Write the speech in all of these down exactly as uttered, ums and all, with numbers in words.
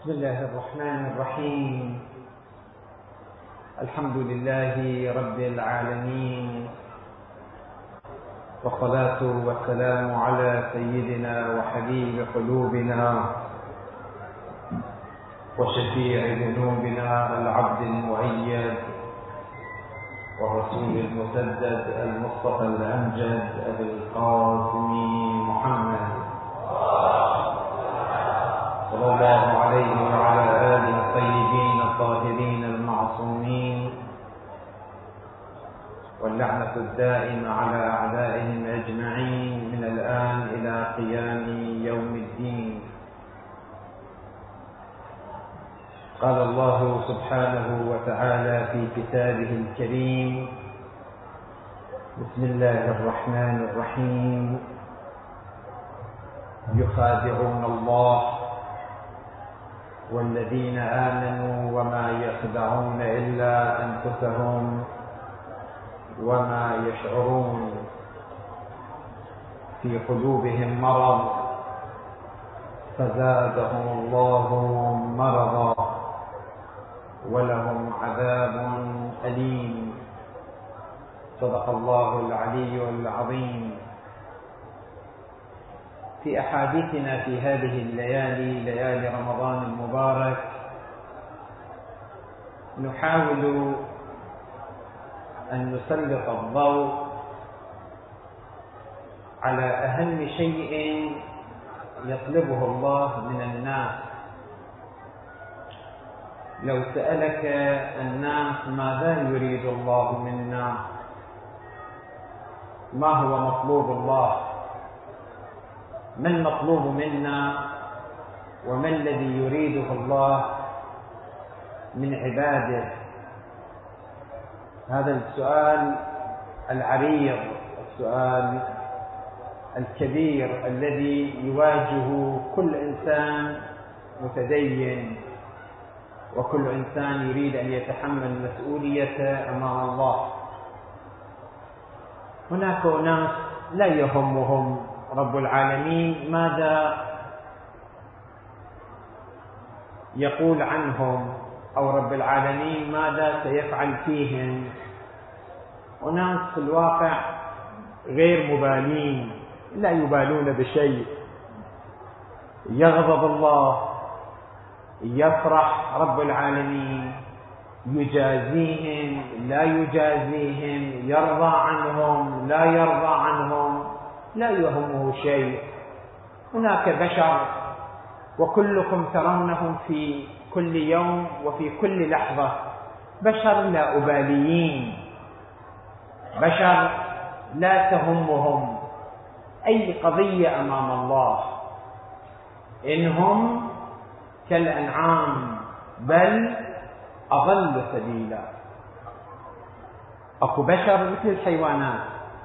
بسم الله الرحمن الرحيم. الحمد لله رب العالمين، والصلاة والسلام على سيدنا وحبيب قلوبنا وشفيع ذنوبنا العبد المؤيد والرسول المسدد المصطفى الأمجد أبي القاسم محمد صلى الله عليه وعلى آله الطيبين الطاهرين المعصومين، واللعنة الدائمة على أعدائهم أجمعين من الآن إلى قيام يوم الدين. قال الله سبحانه وتعالى في كتابه الكريم: بسم الله الرحمن الرحيم. يخادعون الله والذين آمنوا وما يخدعون إلا أنفسهم وما يشعرون، في قلوبهم مرض فزادهم الله مرضا ولهم عذاب أليم. صدق الله العلي العظيم. في أحاديثنا في هذه الليالي، ليالي رمضان المبارك، نحاول أن نسلط الضوء على أهم شيء يطلبه الله من الناس. لو سألك الناس ماذا يريد الله منا، ما هو مطلوب الله، ما المطلوب منا، وما الذي يريده الله من عباده؟ هذا السؤال العريض، السؤال الكبير الذي يواجه كل إنسان متدين، وكل إنسان يريد أن يتحمل مسؤوليته أمام الله. هناك ناس لا يهمهم رب العالمين ماذا يقول عنهم، أو رب العالمين ماذا سيفعل فيهم. وناس في الواقع غير مبالين، لا يبالون بشيء. يغضب الله، يفرح رب العالمين، يجازيهم، لا يجازيهم، يرضى عنهم، لا يرضى عنهم، لا يهمه شيء. هناك بشر وكلكم ترونهم في كل يوم وفي كل لحظة، بشر لا أباليين، بشر لا تهمهم أي قضية أمام الله. إنهم كالأنعام بل أضل سبيلا. أكو بشر مثل الحيوانات،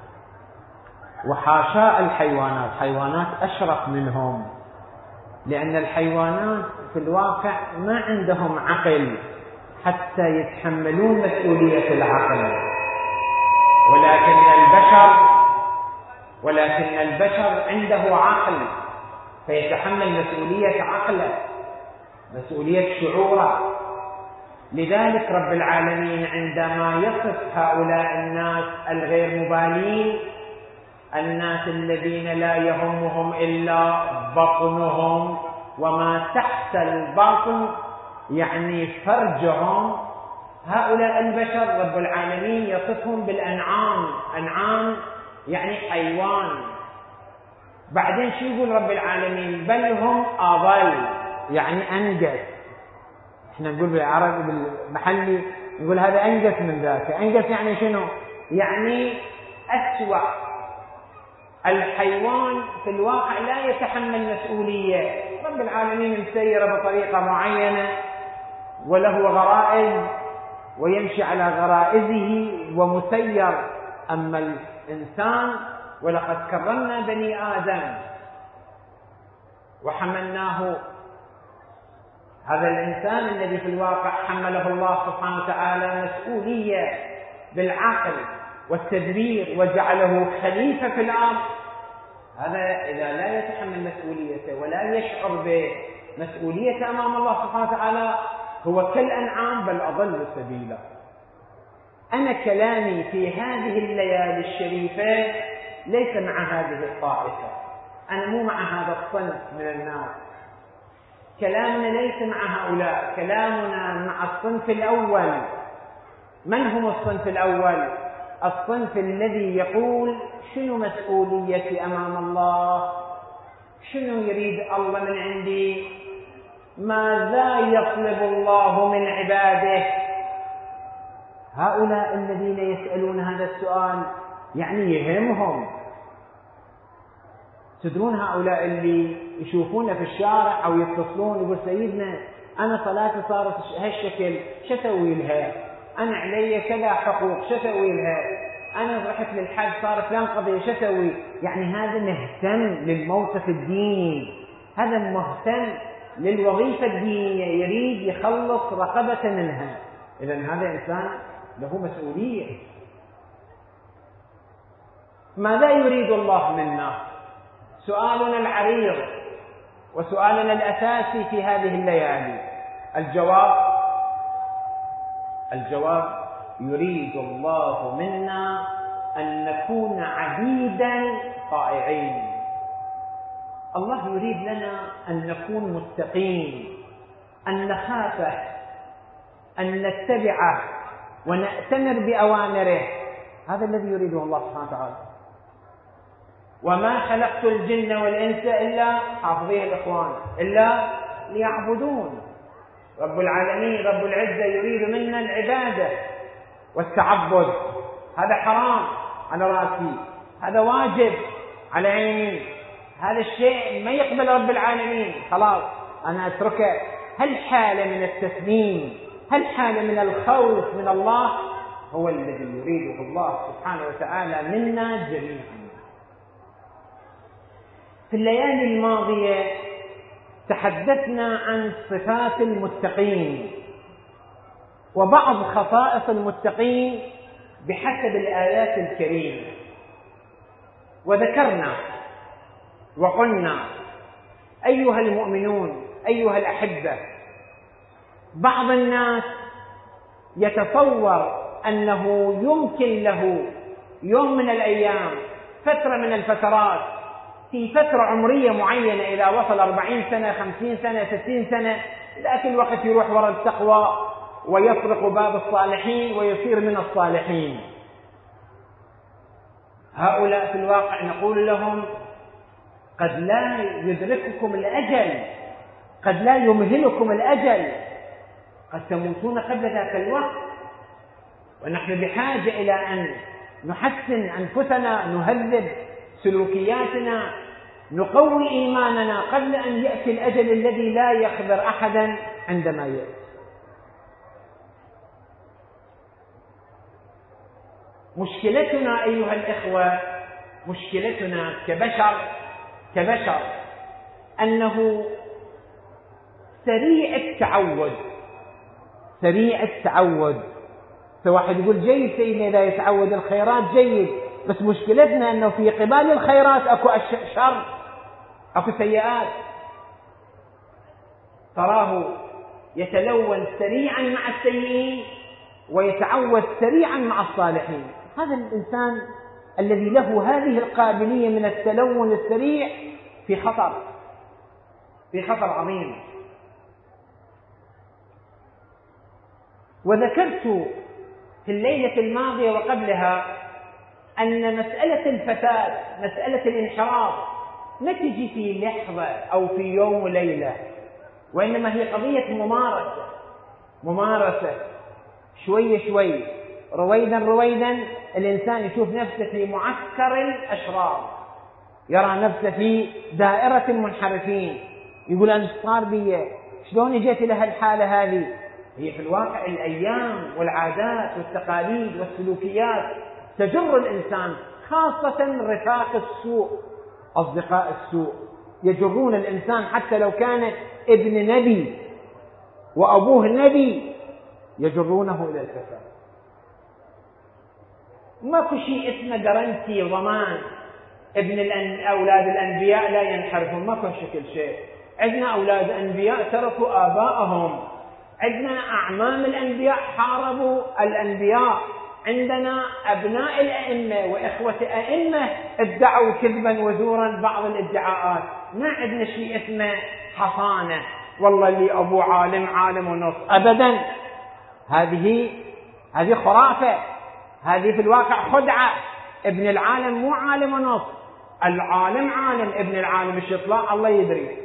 وحاشاء الحيوانات، حيوانات أشرف منهم، لأن الحيوانات في الواقع ما عندهم عقل حتى يتحملون مسؤولية العقل، ولكن البشر ولكن البشر عنده عقل فيتحمل مسؤولية عقله، مسؤولية شعوره. لذلك رب العالمين عندما يصف هؤلاء الناس الغير مبالين، الناس الذين لا يهمهم إلا بطنهم وما تحت الباطن، يعني فرجهم، هؤلاء البشر رب العالمين يصفهم بالأنعام. أنعام يعني حيوان. بعدين شو يقول رب العالمين؟ بل هم أضل، يعني أنجس. احنا نقول بالعربي بالمحلي نقول هذا أنجس من ذاك. أنجس يعني شنو؟ يعني أسوأ. الحيوان في الواقع لا يتحمل مسؤولية. رب العالمين مسير بطريقة معينة وله غرائز ويمشي على غرائزه ومسير. أما الإنسان ولقد كرمنا بني آدم وحملناه، هذا الإنسان الذي في الواقع حمله الله سبحانه وتعالى مسؤولية بالعقل والتدبير وجعله خليفة في الأرض، هذا إذا لا يتحمل مسؤوليته ولا يشعر مسؤولية أمام الله سبحانه وتعالى هو كالأنعام بل أضل سبيلا. أنا كلامي في هذه الليالي الشريفة ليس مع هذه الطائفة، أنا مو مع هذا الصنف من الناس، كلامنا ليس مع هؤلاء، كلامنا مع الصنف الأول. من هم الصنف الأول؟ الصنف الذي يقول شنو مسؤوليتي أمام الله؟ شنو يريد الله من عندي؟ ماذا يطلب الله من عباده؟ هؤلاء الذين يسألون هذا السؤال يعني يهمهم. تدرون هؤلاء اللي يشوفونا في الشارع أو يتصلون يقول سيدنا أنا صلاتي صارت هالشكل شو أسوي لها؟ أنا علي كذا حقوق شو أسوي لها؟ أنا رحت للحج صارت فلان قضية شو أسوي؟ يعني هذا مهتم للموقف الديني، هذا مهتم للوظيفة الدينية، يريد يخلص رقبة منها. إذن هذا إنسان له مسؤولية. ماذا يريد الله منا؟ سؤالنا العريض وسؤالنا الأساسي في هذه الليالي. الجواب الجواب يريد الله منا أن نكون عبيدا طائعين. الله يريد لنا أن نكون متقين، أن نخافه، أن نتبعه ونأتمر بأوامره. هذا الذي يريده الله سبحانه وتعالى. وما خلقت الجن والإنس إلا حافظيه الإخوان إلا ليعبدون. رب العالمين رب العزة يريد منا العبادة والتعبد. هذا حرام على رأسي، هذا واجب على عيني، هذا الشيء ما يقبل رب العالمين، خلاص أنا أتركه. هل حالة من التسليم، هل حالة من الخوف من الله هو الذي يريده الله سبحانه وتعالى منا جميعا. في الليالي الماضية تحدثنا عن صفات المتقين وبعض خصائص المتقين بحسب الآيات الكريمة، وذكرنا وقلنا أيها المؤمنون أيها الأحبة، بعض الناس يتصور أنه يمكن له يوم من الأيام، فترة من الفترات، في فترة عمرية معينة إذا وصل أربعين سنة خمسين سنة ستين سنة، ذاك الوقت يروح وراء التقوى ويطرق باب الصالحين ويصير من الصالحين. هؤلاء في الواقع نقول لهم قد لا يدرككم الأجل، قد لا يمهلكم الأجل، قد تموتون قبل ذاك الوقت، ونحن بحاجة إلى أن نحسن أنفسنا، نهذب سلوكياتنا، نقوي إيماننا قبل أن يأتي الأجل الذي لا يخبر أحدا عندما يأتي. مشكلتنا أيها الإخوة، مشكلتنا كبشر كبشر أنه سريع التعود، سريع التعود. فواحد يقول جيد سيدنا إذا يتعود الخيرات جيد، بس مشكلتنا أنه في قبال الخيرات أكو شر، أكو سيئات. تراه يتلون سريعا مع السيئين ويتعود سريعا مع الصالحين. هذا الإنسان الذي له هذه القابلية من التلون السريع في خطر، في خطر عظيم. وذكرت في الليلة الماضية وقبلها أن مسألة الفساد، مسألة الانحراف ما تجي في لحظة أو في يوم وليلة، وإنما هي قضية ممارسة، ممارسة شوي شوي، رويدا رويدا. الإنسان يشوف نفسه في معسكر الأشرار، يرى نفسه في دائرة المنحرفين، يقول أنا صار بي، شلون جيت إلى هالحالة هذه؟ هي في الواقع الأيام والعادات والتقاليد والسلوكيات تجر الإنسان، خاصة رفاق السوء، أصدقاء السوء يجرون الإنسان حتى لو كان ابن نبي وأبوه نبي يجرونه إلى الفساد. ماكو شيء اسمه جرنتي ضمان ابن الأن... أولاد الأنبياء لا ينحرفون، ماكو شكل شيء. عندنا أولاد أنبياء تركوا آبائهم، عندنا أعمام الأنبياء حاربوا الأنبياء، عندنا أبناء الأئمة وإخوة أئمة ادعوا كذبا وزورا بعض الادعاءات. ما عندنا شيء اسمه حصانة والله اللي أبو عالم عالم ونص، أبدا، هذه هذه خرافة، هذه في الواقع خدعة. ابن العالم مو عالم ونص، العالم عالم، ابن العالم ايش يطلع الله يدري.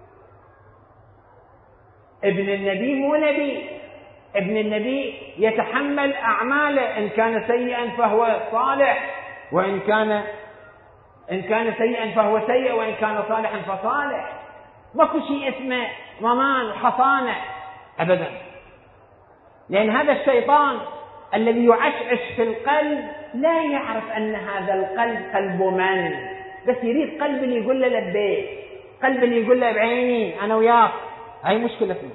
ابن النبي مو نبي، ابن النبي يتحمل أعماله، إن كان سيئا فهو صالح، وإن كان إن كان سيئا فهو سيء، وإن كان صالحا فصالح. ماكو شيء اسمه ضمان وحصانة أبدا، لأن هذا الشيطان الذي يعشعش في القلب لا يعرف أن هذا القلب قلب من، بس يريد قلب اللي يقول له لبيك، قلب اللي يقول له بعيني أنا وياك. هاي مشكلتنا.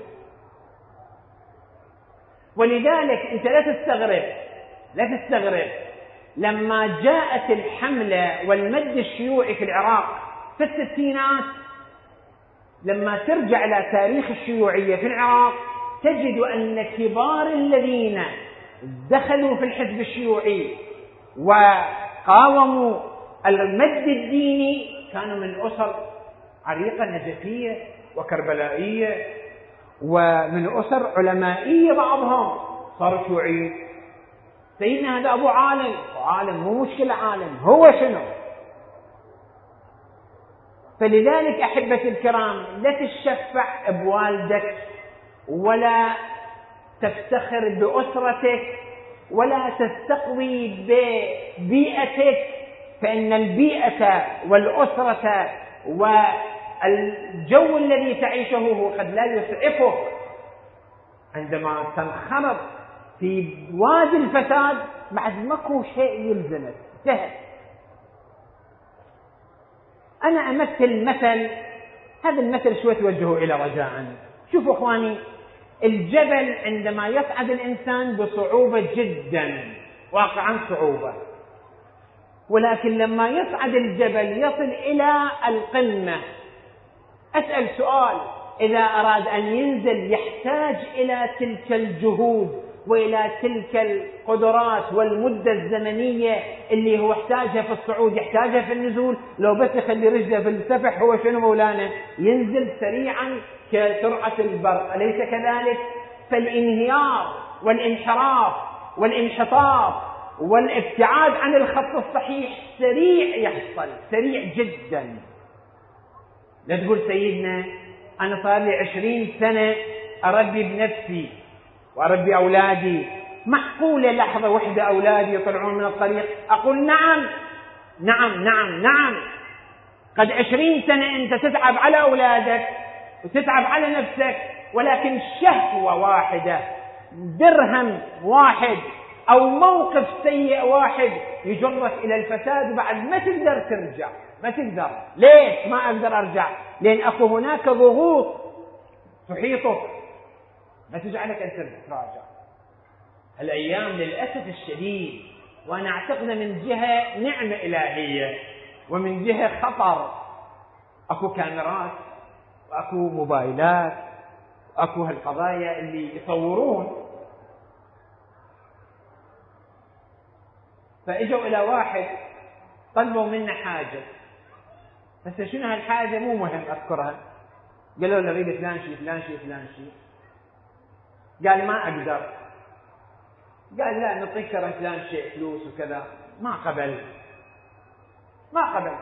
ولذلك أنت لا تستغرب لا تستغرب لما جاءت الحملة والمد الشيوعي في العراق في الستينات، لما ترجع إلى تاريخ الشيوعية في العراق تجد أن كبار الذين دخلوا في الحزب الشيوعي وقاوموا المد الديني كانوا من أسر عريقة نجفية وكربلائية، ومن أسر علمائية، بعضهم صاروا شيوعيين. سيدنا هذا أبو عالم، عالم مو مشكلة، عالم هو شنو؟ فلذلك أحبتي الكرام لا تشفع بوالدك، ولا تفتخر بأسرتك، ولا تستقوي ببيئتك، فإن البيئة والأسرة والجو الذي تعيشه هو قد لا يسعفك. عندما تنخرط في وادي الفساد بعد ماكو شيء يلزمك، انتهى. أنا أمثل مثل، هذا المثل شوي توجهه إلى رجاء. شوفوا إخواني، الجبل عندما يصعد الإنسان بصعوبة جدا، واقعا صعوبة، ولكن لما يصعد الجبل يصل إلى القمة، أسأل سؤال: إذا أراد أن ينزل يحتاج إلى تلك الجهود وإلى تلك القدرات والمدة الزمنية اللي هو احتاجها في الصعود يحتاجها في النزول. لو بس يخلي رجله في السفح هو شنو مولانا؟ ينزل سريعا كسرعة البرق، أليس كذلك؟ فالانهيار والانحراف والانحطاط والابتعاد عن الخط الصحيح سريع يحصل، سريع جدا. لا تقول سيدنا أنا صار لي عشرين سنة أربي بنفسي وأربي أولادي، معقولة لحظة واحدة أولادي يطلعون من الطريق؟ أقول نعم نعم نعم نعم. قد عشرين سنة أنت تتعب على أولادك وتتعب على نفسك، ولكن شهوة واحدة، درهم واحد أو موقف سيء واحد يجرك إلى الفساد، وبعد ما تقدر ترجع، ما تقدر. ليش ما أقدر أرجع؟ لأن أكو هناك ضغوط تحيطك ما تجعلك أن تراجع. الأيام للأسف الشديد، وأنا أعتقد من جهة نعمة إلهية ومن جهة خطر، أكو كاميرات وأكو موبايلات وأكو هالقضايا اللي يصورون. فإجوا إلى واحد طلبوا منا حاجة، بس شنو هالحاجة مو مهم أذكرها. قالوا له أريد فلان شيء فلان شيء فلان شيء. قال ما أقدر. قال لا نعطيك ترى فلان شيء فلوس وكذا. ما قبل ما قبل.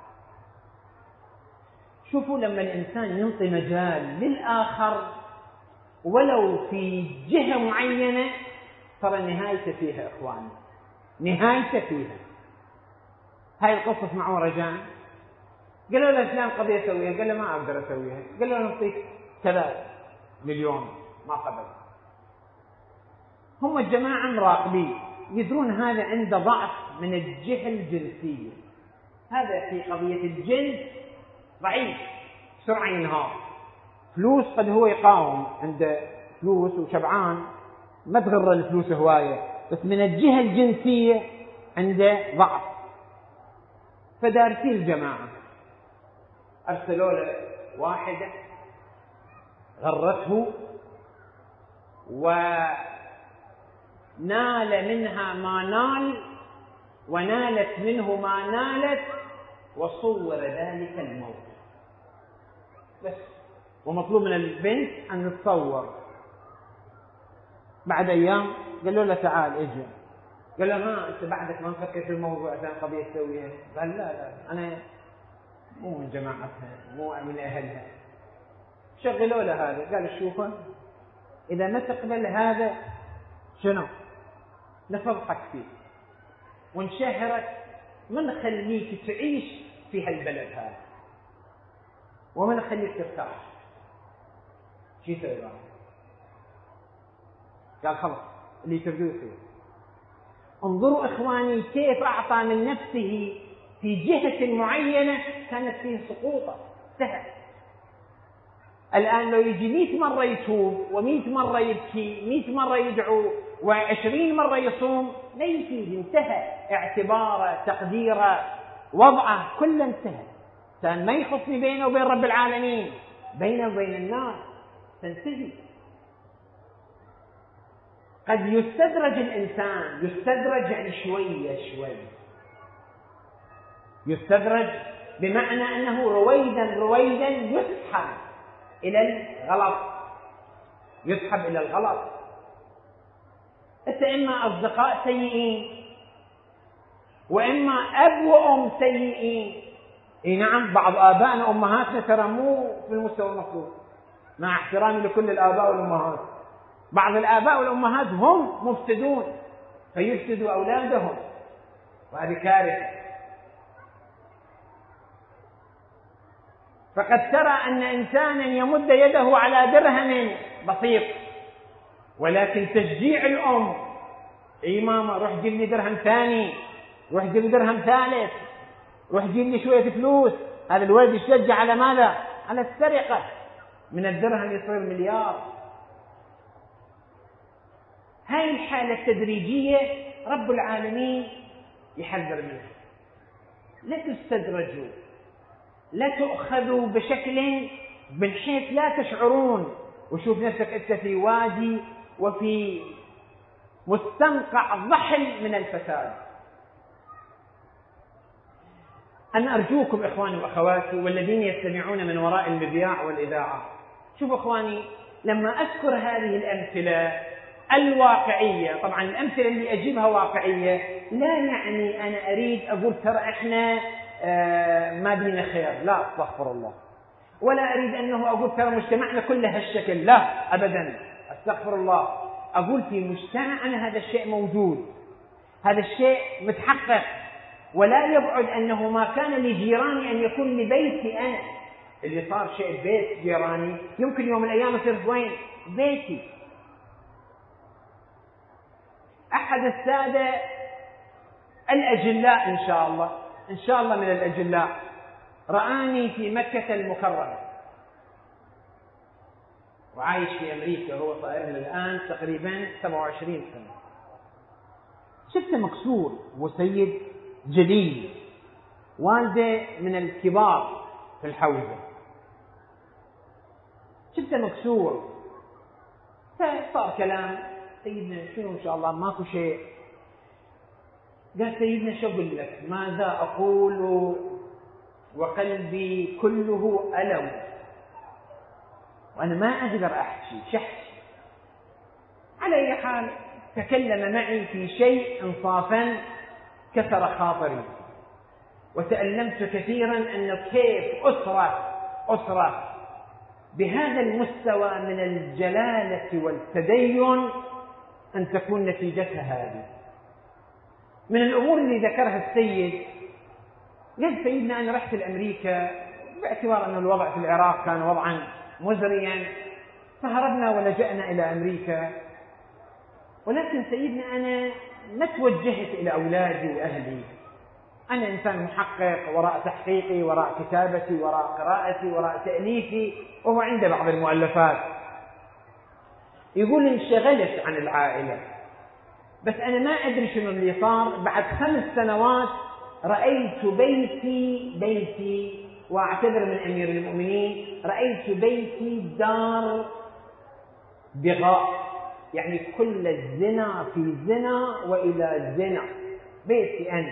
شوفوا لما الإنسان ينطي مجال للآخر ولو في جهة معينة، ترى نهايته فيها إخواني، نهايته فيها. هاي القصة اسمعوا رجاء. قالوا له فلان قضية أسويها، قال له ما أقدر أسويها. قال له نعطيك كذا مليون. ما قبل. هم الجماعة مراقبين يدرون هذا عنده ضعف من الجهة الجنسية، هذا في قضية الجنس ضعيف، بسرعة ينهار. فلوس قد هو يقاوم، عنده فلوس وشبعان، ما تغر الفلوس هواية، بس من الجهة الجنسية عنده ضعف. فدارسين الجماعة أرسلوا له واحدة غرته ونال منها ما نال ونالت منه ما نالت وصور ذلك الموت بس. ومطلوب من البنت أن تتصور. بعد أيام قالوا له تعال اجي. قال له ما أنت بعدك ما نفكر في الموضوع عشان قضية تسويها. قال لا لا أنا مو من جماعتها مو من أهلها. شغلوا له هذا. قال شوفه إذا ما تقبل هذا شنو نفضحك فيه ونشهرك ما نخليك تعيش في هالبلد هذا وما نخليك ترتاح. شو يسوي؟ قال خلاص اللي تبدو يصير. انظروا إخواني كيف أعطى من نفسه في جهة معينة كانت فيه سقوطة سهل. الآن لو يجي مئة مرة يتوب ومئة مرة يبكي مئة مرة يدعو وعشرين مرة يصوم لا يفيد. انتهى اعتباره تقديره وضعه كله انتهى. كان ما يخصني بينه وبين رب العالمين بينه وبين الناس تنتهي. قد يستدرج الإنسان يستدرج يعني شوية شوية يستدرج بمعنى أنه رويدا رويدا يسحب إلى الغلط يسحب إلى الغلط. أنت إما أصدقاء سيئين وإما أب وأم سيئين. إيه نعم بعض آبائنا وأمهاتنا ترى مو في المستوى المطلوب مع احترامي لكل الآباء والأمهات. بعض الآباء والأمهات هم مفسدون فيفسدوا أولادهم وهذه كارثة. فقد ترى أن إنسانا يمد يده على درهم بسيط ولكن تشجيع الأم إي ماما روح جيب لي درهم ثاني روح جيب لي درهم ثالث روح جيب لي شوية فلوس. هذا الولد يشجع على ماذا؟ على السرقة. من الدرهم يصير مليار. هاي الحالة التدريجية رب العالمين يحذر منها. لا تستدرجوا لا تؤخذوا بشكل من حيث لا تشعرون وشوف نفسك أنت في وادي وفي مستنقع ضحل من الفساد. أنا أرجوكم إخواني وأخواتي والذين يستمعون من وراء المذياع والإذاعة شوفوا إخواني لما أذكر هذه الأمثلة الواقعية طبعا الأمثلة اللي أجيبها واقعية لا يعني أنا أريد أقول ترى إحنا آه ما بينا خير لا استغفر الله ولا أريد أنه أقول ترى مجتمعنا كله هالشكل لا أبدا استغفر الله. أقول في مجتمعنا هذا الشيء موجود هذا الشيء متحقق ولا يبعد أنه ما كان لجيراني أن يكون لبيتي أنا. اللي صار شيء بيت جيراني يمكن يوم من الأيام يصير وين بيتي. أحد السادة الأجلاء إن شاء الله إن شاء الله من الأجلاء رآني في مكة المكرمة وعايش في أمريكا هو صار له الآن تقريبا سبعة وعشرين سنة. شفته مكسور وسيد جليل والده من الكبار في الحوزة شفته مكسور فصار كلام سيدنا شنو إن شاء الله ماكو شيء. قال سيدنا شو أقول لك ماذا أقول وقلبي كله ألم وأنا ما أقدر أحكي شحش. على أي حال تكلم معي في شيء إنصافا كسر خاطري وتألمت كثيرا أن كيف أسرة أسرة بهذا المستوى من الجلالة والتدين أن تكون نتيجتها هذه. من الأمور اللي ذكرها السيد قال سيدنا أنا رحت لأمريكا باعتبار أن الوضع في العراق كان وضعا مزريا فهربنا ولجأنا إلى أمريكا ولكن سيدنا أنا ما توجهت إلى أولادي وأهلي. أنا إنسان محقق وراء تحقيقي وراء كتابتي وراء قراءتي وراء تأليفي وهو عنده بعض المؤلفات. يقول انشغلت عن العائلة بس أنا ما أدري شنو اللي صار بعد خمس سنوات رأيت بيتي بيتي وأعتذر من أمير المؤمنين، رأيت بيتي دار بغاء، يعني كل الزنا في زنا وإلى الزنا، بيتي أنا.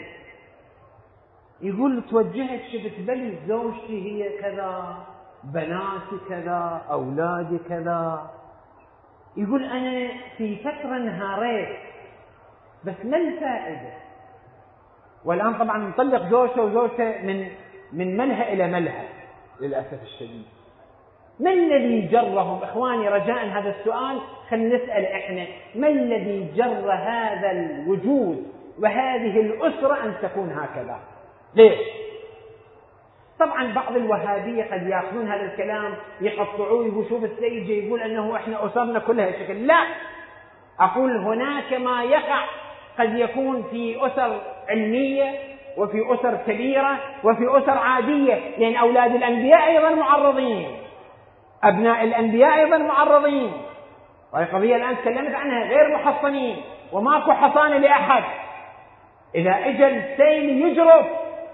يقول توجهت شفت بلي زوجتي هي كذا، بناتي كذا، أولادي كذا. يقول أنا في فترة انهاريت، بس ما الفائدة؟ والآن طبعا مطلق زوجته وزوجته من من ملهى إلى ملهى للأسف الشديد. ما الذي جرهم؟ إخواني رجاء هذا السؤال خلينا نسأل إحنا، ما الذي جر هذا الوجود وهذه الأسرة أن تكون هكذا؟ ليش؟ طبعا بعض الوهابية قد يأخذون هذا الكلام يقطعوه، يقول شوف السيد يقول أنه إحنا أسرنا كلها شكل. لا، أقول هناك ما يقع قد يكون في أسر علمية وفي أسر كبيرة وفي أسر عادية، لأن أولاد الأنبياء أيضا معرضين، أبناء الأنبياء أيضا معرضين، وهي قضية الآن تكلمت عنها، غير محصنين وماكو حصانة لأحد. إذا إجا السيل يجرف،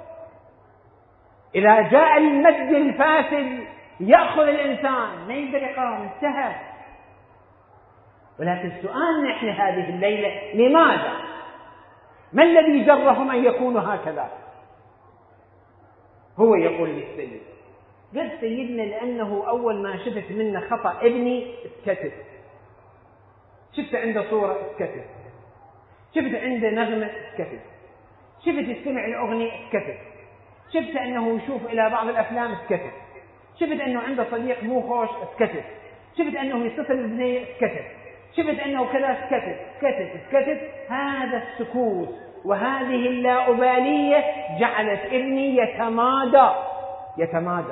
إذا جاء المد الفاسد يأخذ الإنسان ما يقدر يقاوم، انتهى. ولكن سؤالنا نحن هذه الليلة لماذا؟ ما الذي جرهم أن يكونوا هكذا؟ هو يقول للسيد، قال سيدنا لأنه أول ما شفت منه خطأ ابني اسكتت، شفت عنده صورة اسكتت، شفت عنده نغمة اسكتت، شفت يستمع لأغنية اسكتت، شفت أنه يشوف إلى بعض الأفلام اسكتت، شفت أنه عنده صديق مو خوش اسكتت، شفت أنه يتصل ببنية اسكتت، شفت أنه كذا اسكتت اسكتت اسكتت. هذا السكوت وهذه اللاؤبالية جعلت ابني يتمادى يتمادى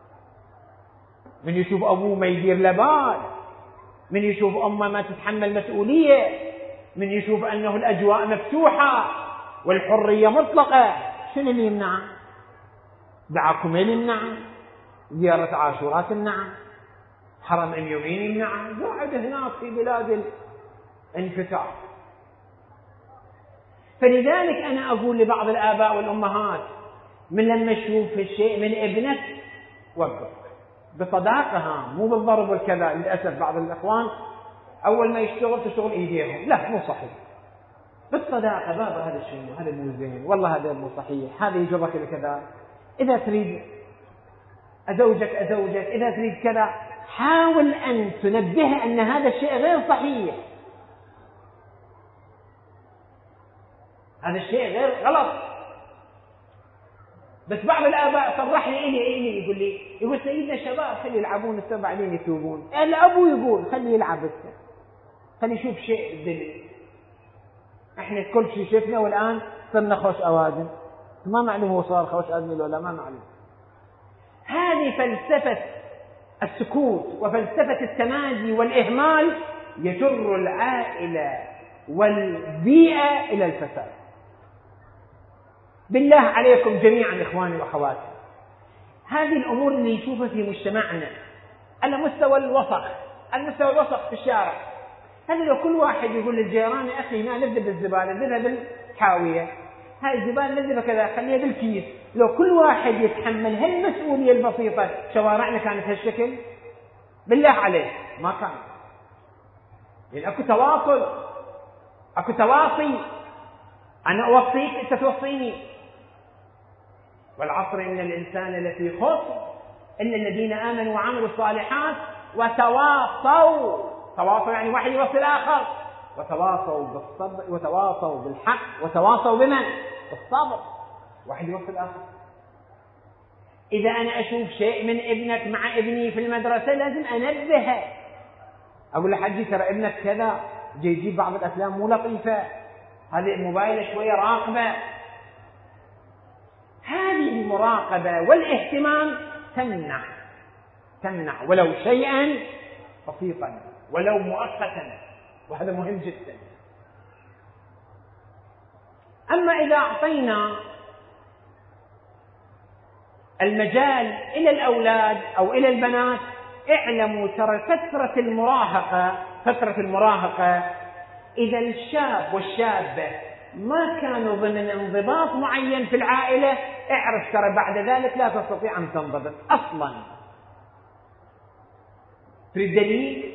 من يشوف أبوه ما يدير له بال، من يشوف أمه ما تتحمل مسؤولية، من يشوف أنه الأجواء مفتوحة والحرية مطلقة. شنو اللي يمنعه؟ دعاكم اللي يمنعه، زيارة عاشورات يمنعه، حرم أم يومين يمنعه، قاعد هناك في بلاد الانفتاح. فلذلك أنا أقول لبعض الآباء والأمهات، من لما تشوف الشيء من ابنك وقف بصداقة، مو بالضرب والكذا. للأسف بعض الأخوان أول ما يشتغل تشتغل إيديهم، لا مو صحيح، بالصداقة. بابا هذا الشيء هذا مو زين، والله هذا مو صحيح، هذا يجرك لكذا، إذا تريد أزوجك أزوجك، إذا تريد كذا. حاول أن تنبه أن هذا الشيء غير صحيح، هذا الشيء غير غلط. بس بعض الآباء صرح لي إلي إلي يقول لي يقول سيدنا شباب خلي يلعبون السبع بعدين يتوبون. الأبو يقول خلي يلعب السبع، خلي يشوف شيء الدنيا. إحنا كل شيء شفنا والآن صرنا خوش أوادم، ما معلوم هو صار خوش أدمي ولا ما معلوم. هذه فلسفة السكوت وفلسفة التمادي والإهمال يجر العائلة والبيئة إلى الفساد. بالله عليكم جميعا إخواني وأخواتي، هذه الأمور اللي نشوفها في مجتمعنا على مستوى الوسخ، على مستوى الوسخ في الشارع، هذا لو كل واحد يقول للجيران أخي هنا نبدأ بالزبالة، نبدأ بالحاوية، هاي الزبالة نبدأ كذا خليها بالكيس، لو كل واحد يتحمل هالمسؤولية البسيطة شوارعنا كانت هالشكل؟ بالله عليك ما كان. يعني أكو تواصل، أكو تواصي، أنا أوصيك أنت توصيني. والعصر إن الإنسان لفي خسر إن الذين آمنوا وعملوا الصالحات وتواصوا، تواصوا يعني واحد يوصي الآخر، وتواصوا بالصبر وتواصوا بالحق وتواصوا بمن؟ بالصبر، واحد يوصي الآخر. إذا أنا أشوف شيء من ابنك مع ابني في المدرسة لازم أنبهه، أقول لحجي ترى ابنك كذا جاي يجيب بعض الأفلام مو لطيفة، هذه الموبايل شوية راقبة. هذه المراقبة والاهتمام تمنع تمنع ولو شيئا بسيطا ولو مؤقتا، وهذا مهم جدا. أما إذا أعطينا المجال إلى الأولاد أو إلى البنات، اعلموا ترى فترة المراهقة فترة المراهقة إذا الشاب والشابة ما كانوا ضمن انضباط معين في العائلة، اعرف ترى بعد ذلك لا تستطيع أن تنضبط أصلا. تريد دليل؟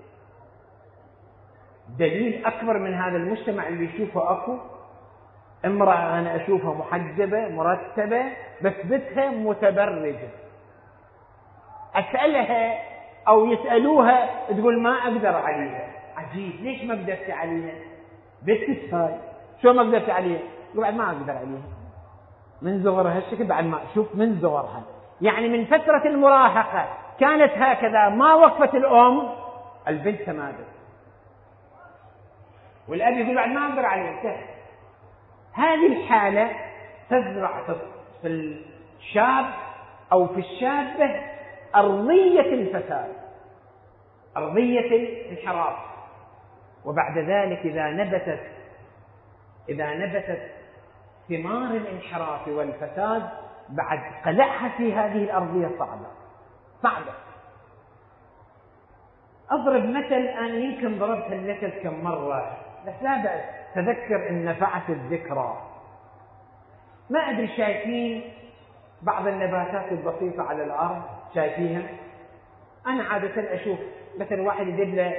دليل أكبر من هذا المجتمع اللي يشوفه أكو امرأة أنا أشوفها محجبة مرتبة بس بثها متبرجة، أسألها أو يسألوها تقول ما أقدر عليها. عجيب، ليش ما قدرت عليها؟ بس هاي شو ما قدرت عليها؟ يقول بعد ما أقدر عليها من صغرها هالشكل، بعد ما شوف من صغرها، يعني من فترة المراهقة كانت هكذا، ما وقفت الأم البنت تمادت، والأب يقول بعد ما أقدر عليها. هذه الحالة تزرع في الشاب أو في الشابة أرضية الفساد، أرضية الانحراف. وبعد ذلك إذا نبتت إذا نبتت ثمار الانحراف والفساد بعد قلعها في هذه الأرضية صعبة صعبة. أضرب مثل، أنا يمكن ضربت المثل كم مرة بس لا بأس، تذكر إن نفعت الذكرى. ما أدري شايفين بعض النباتات البسيطة على الأرض؟ شايفيها؟ أنا عادة أشوف مثل واحد يجيب له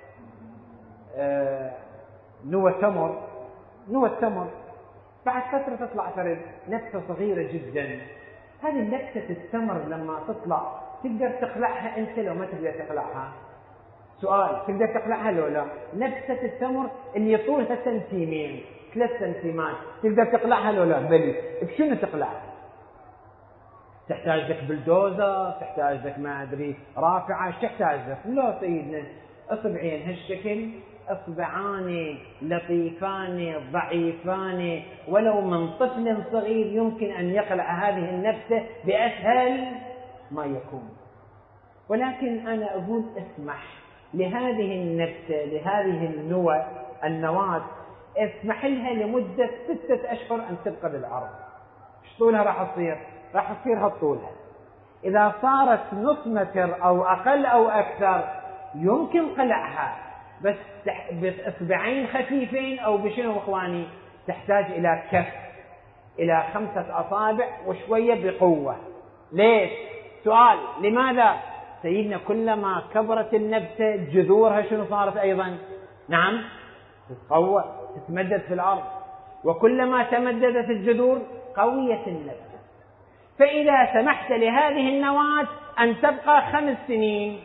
آه نوى تمر نوى التمر، بعد فترة تطلع فرد نبتة صغيرة جدا. هذه نبتة التمر لما تطلع تقدر تقلعها أنت لو ما تقدر تقلعها؟ سؤال، تقدر تقلعها لو لا؟ نبتة التمر اللي طولها سنتيمين ثلاث سنتيمات تقدر تقلعها لو لا؟ بل بشنو تقلعها؟ تحتاج لك بلدوزر، تحتاج لك ما أدري رافعة، ايش تحتاج لك؟ لا سيدنا، أصبعين هالشكل، أصبعان لطيفان ضعيفان، ولو من طفل صغير يمكن أن يقلع هذه النبتة بأسهل ما يكون. ولكن أنا أقول اسمح لهذه النبتة، لهذه النوى النواة، اسمح لها لمدة ستة أشهر أن تبقى بالعرض. ايش طولها راح تصير؟ راح تصير هالطولها. إذا صارت نص متر أو أقل أو أكثر يمكن قلعها، بس بإصبعين خفيفين أو بشنو إخواني؟ تحتاج إلى كف، إلى خمسة أصابع وشوية بقوة. ليش؟ سؤال، لماذا؟ سيدنا كلما كبرت النبتة جذورها شنو صارت أيضا؟ نعم، تتقوى، تتمدد في الأرض، وكلما تمددت الجذور قوية النبتة. فإذا سمحت لهذه النواة أن تبقى خمس سنين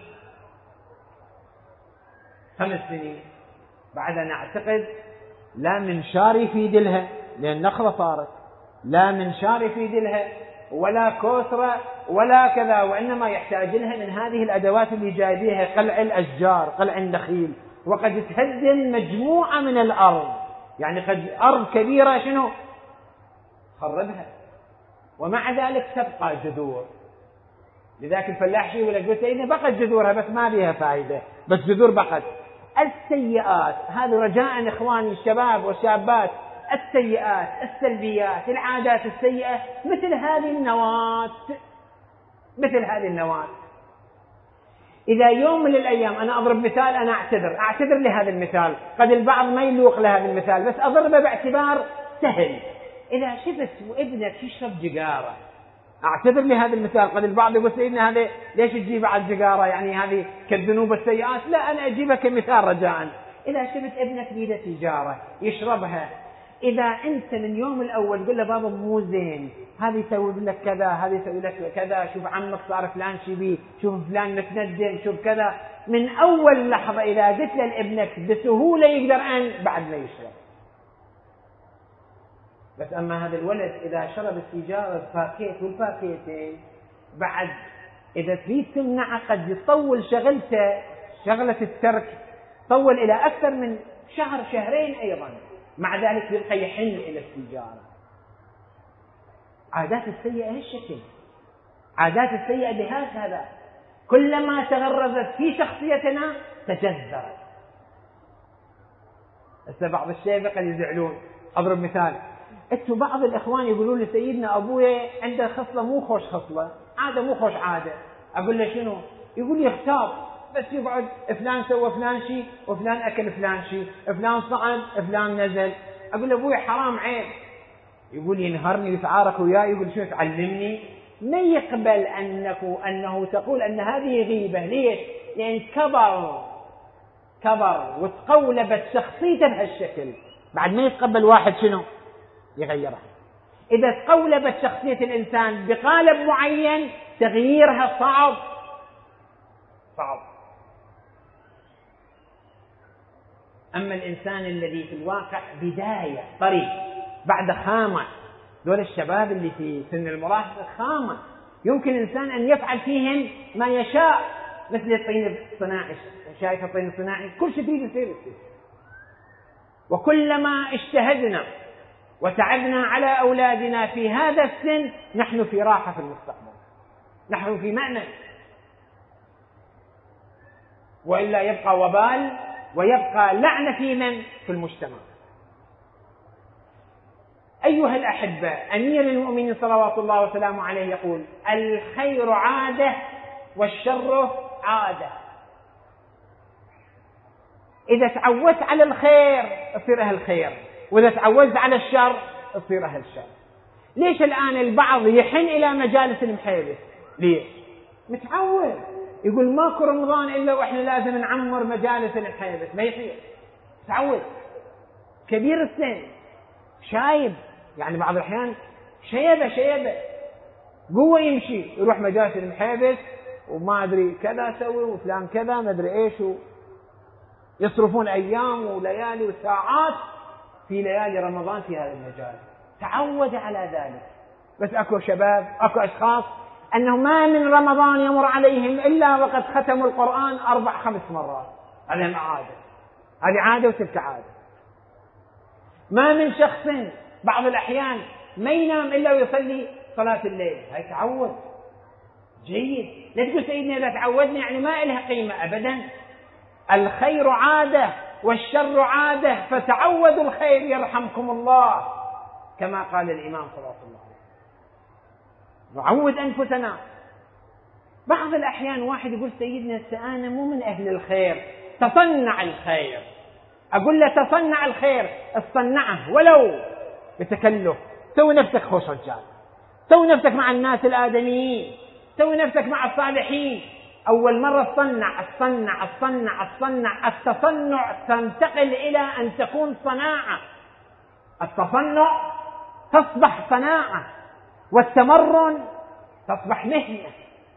خمس سنين بعد نعتقد لا منشار يفيد لها، لأن نخلة صارت، لا منشار يفيد لها ولا كوسرة ولا كذا، وإنما يحتاج لها من هذه الأدوات اللي جايبيها، قلع الأشجار، قلع النخيل، وقد تهدم مجموعة من الأرض، يعني قد أرض كبيرة شنو خربها، ومع ذلك تبقى جذور. لذلك الفلاح شيء ولا قلت إنه بقت جذورها بس ما بيها فائدة، بس جذور بقت. السيئات، هذا رجاء إخواني الشباب والشابات، السيئات السلبيات العادات السيئة مثل هذه النواة، مثل هذه النواة. إذا يوم من الأيام، أنا أضرب مثال، أنا أعتذر أعتذر لهذا المثال، قد البعض ما يلوق لهذا المثال بس أضربه باعتبار سهل. إذا شفت وابنك يشرب جقارة، أعتذر لهذا المثال، قد البعض يقول سيدنا هذا ليش تجيب على الجقارة، يعني هذه كالذنوب السيئات؟ لا، أنا أجيبها كمثال رجاء. إذا شفت ابنك بيده تجارة يشربها، إذا أنت من يوم الأول قل له بابا مو زين، هذه يسوي لك كذا، هذه يسوي لك كذا، شوف عمك صار فلان شبيه، شوف فلان متندم، شوف كذا، من أول لحظة إذا قلت لابنك بسهولة يقدر أن بعد ما يشرب. بس أما هذا الولد إذا شرب السيجارة باكيت والباكيتين، بعد إذا تريد تمنعه قد يطول شغلته، شغلة الترك طول إلى أكثر من شهر شهرين أيضا، مع ذلك يبقى يحن إلى السيجارة. عادات السيئة هالشكل، عادات السيئة بهذا، كلما تغرزت في شخصيتنا تجذرت. هسه بعض الشباب قد يزعلون، أضرب مثال، انتوا بعض الإخوان يقولون لسيدنا أبويا عنده خصلة مو خوش خصلة، عادة مو خوش عادة، أقول له شنو؟ يقول لي اختار، بس يقعد فلان سوى فلان شيء وفلان أكل فلان شيء، فلان صعد فلان نزل، أقول أبوي حرام عيب، يقول ينهرني ويتعارك وياي، يقول شو تعلمني؟ ما يقبل أنك أنه تقول أن هذه غيبة. ليش؟ لأن كبر كبر وتقولبت شخصيته بهالشكل، بعد ما يتقبل واحد شنو يغيرها. إذا تقولبت شخصية الإنسان بقالب معين تغييرها صعب صعب. أما الإنسان الذي في الواقع بداية طريق بعد خامة، دول الشباب اللي في سن المراهقة خامة، يمكن الإنسان أن يفعل فيهم ما يشاء، مثل الطين الصناعي. شايف الطين الصناعي كل شيء فيه يصير. وكلما اجتهدنا وتعبنا على أولادنا في هذا السن نحن في راحة في المستقبل، نحن في مأمن، وإلا يبقى وبال ويبقى لعنة في من؟ في المجتمع. أيها الأحبة، أمير المؤمنين صلوات الله وسلامه عليه يقول: الخير عادة والشر عادة. إذا تعودت على الخير يصير أهل الخير، وإذا تعودت على الشر يصير أهل الشر. ليش الآن البعض يحن إلى مجالس المحيبس؟ ليش؟ متعود، يقول ماكو رمضان إلا وإحنا لازم نعمر مجالس المحيبس، ما يصير. تعود، كبير السن، شايب، يعني بعض الأحيان شيبة شيبة قوة يمشي يروح مجالس المحيبس وما أدري كذا سوي وفلان كذا ما أدري إيش، يصرفون أيام وليالي وساعات في ليالي رمضان في هذا المجال. تعود على ذلك. بس أكو شباب، أكو أشخاص أنه ما من رمضان يمر عليهم إلا وقد ختموا القرآن أربع خمس مرات. هذه عادة، هذه عادة وتلك عادة. ما من شخص بعض الأحيان ما ينام إلا ويصلي صلاة الليل، هاي تعود جيد. لا تقول سيدنا إذا تعودنا يعني ما إلها قيمة، أبدا. الخير عادة والشر عادة، فتعودوا الخير يرحمكم الله، كما قال الإمام صلى الله عليه وسلم. نعود أنفسنا. بعض الأحيان واحد يقول سيدنا أنا مو من أهل الخير، تصنع الخير. أقول له تصنع الخير، اصنعه ولو بتكلف. سوي نفسك خوش رجال، سوي نفسك مع الناس الآدميين، سوي نفسك مع الصالحين. أول مرة تصنع الصنع الصنع الصنع التصنع تنتقل إلى أن تكون صناعة. التصنع تصبح صناعة، والتمرن تصبح مهنة.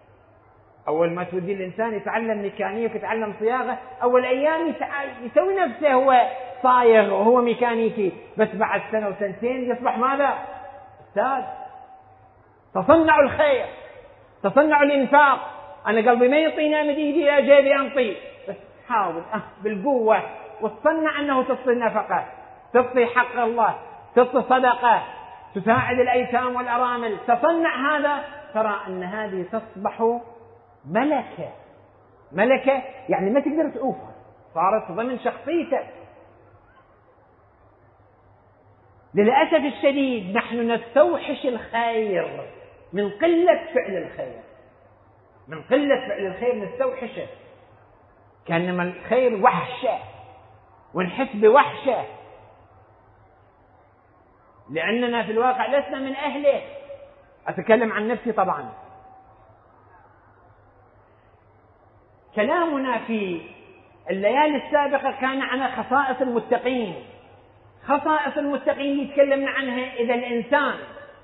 أول ما تودي الإنسان يتعلم ميكانيك يتعلم صياغة، أول أيام يسوي نفسه هو صايغ وهو ميكانيكي، بس بعد سنة وسنتين يصبح ماذا؟ أستاذ. تصنعوا الخير، تصنعوا الإنفاق. أنا قلبي ما يعطيني أمد إيدي إلى جيبي أنطي، بس حاول أه بالقوة وتصنع أنه تعطي النفقة، تعطي حق الله، تعطي صدقة، تساعد الأيتام والأرامل. تصنع هذا، ترى أن هذه تصبح ملكة. ملكة يعني ما تقدر تعوفها، صارت ضمن شخصيتك. للأسف الشديد نحن نستوحش الخير من قلة فعل الخير، من قلة فعل الخير نستوحشه، كأنما الخير وحشة ونحس بوحشة، لأننا في الواقع لسنا من أهله. أتكلم عن نفسي طبعا. كلامنا في الليالي السابقة كان عن خصائص المتقين. خصائص المتقين يتكلمنا عنها. إذا الإنسان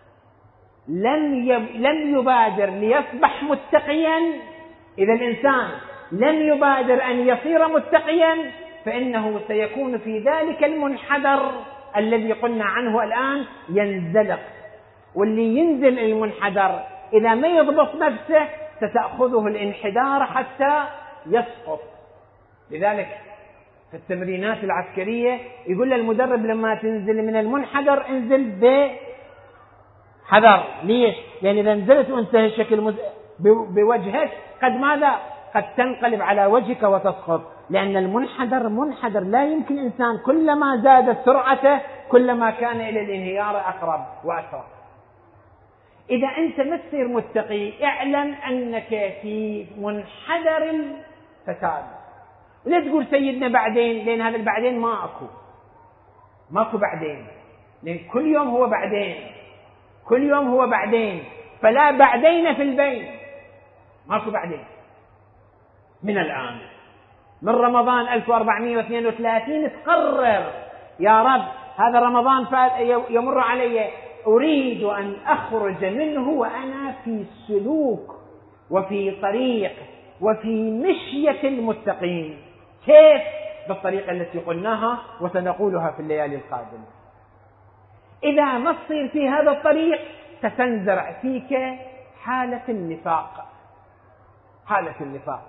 لم لم يبادر ليصبح متقيا، إذا الإنسان لم يبادر أن يصير متقيا، فإنه سيكون في ذلك المنحدر الذي قلنا عنه الآن ينزلق. واللي ينزل المنحدر إذا ما يضبط نفسه ستأخذه الانحدار حتى يسقط. لذلك في التمرينات العسكرية يقول للمدرب لما تنزل من المنحدر انزل بحذر. ليش؟ لأن إذا نزلت وانت الشكل بوجهك قد ماذا؟ قد تنقلب على وجهك وتسقط. لأن المنحدر منحدر، لا يمكن إنسان كلما زادت سرعته كلما كان إلى الانهيار أقرب وأسرع. إذا أنت ما تصير متقي اعلم أنك في منحدر الفساد. لا تقول سيدنا بعدين، لأن هذا البعدين ما أكو. ماكو بعدين، لأن كل يوم هو بعدين، كل يوم هو بعدين، فلا بعدين في البين، ماكو بعدين. من الآن من رمضان ألف وأربعمائة واثنين وثلاثين تقرر يا رب هذا رمضان يمر علي، أريد أن أخرج منه وأنا في سلوك وفي طريق وفي مشية المتقين. كيف؟ بالطريقة التي قلناها وسنقولها في الليالي القادمة. إذا ما تصير في هذا الطريق ستنزرع فيك حالة النفاق، حالة النفاق،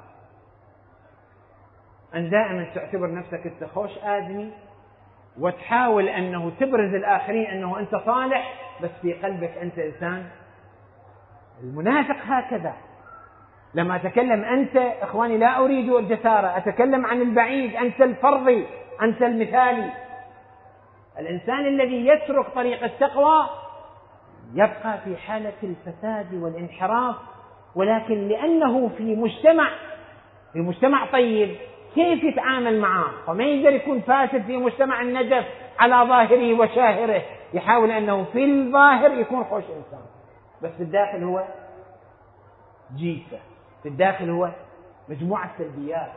أن دائما تعتبر نفسك أنت خوش آدمي وتحاول أنه تبرز الآخرين أنه أنت صالح، بس في قلبك أنت إنسان. المنافق هكذا. لما أتكلم أنت إخواني لا أريد الجسارة، أتكلم عن البعيد، أنت الفرضي، أنت المثالي. الإنسان الذي يترك طريق التقوى يبقى في حالة الفساد والانحراف، ولكن لأنه في مجتمع في مجتمع طيب كيف يتعامل معه؟ وما يقدر يكون فاسد في مجتمع النجف على ظاهره وشاهره، يحاول أنه في الظاهر يكون خوش إنسان، بس في الداخل هو جيفة، في الداخل هو مجموعة سلبيات.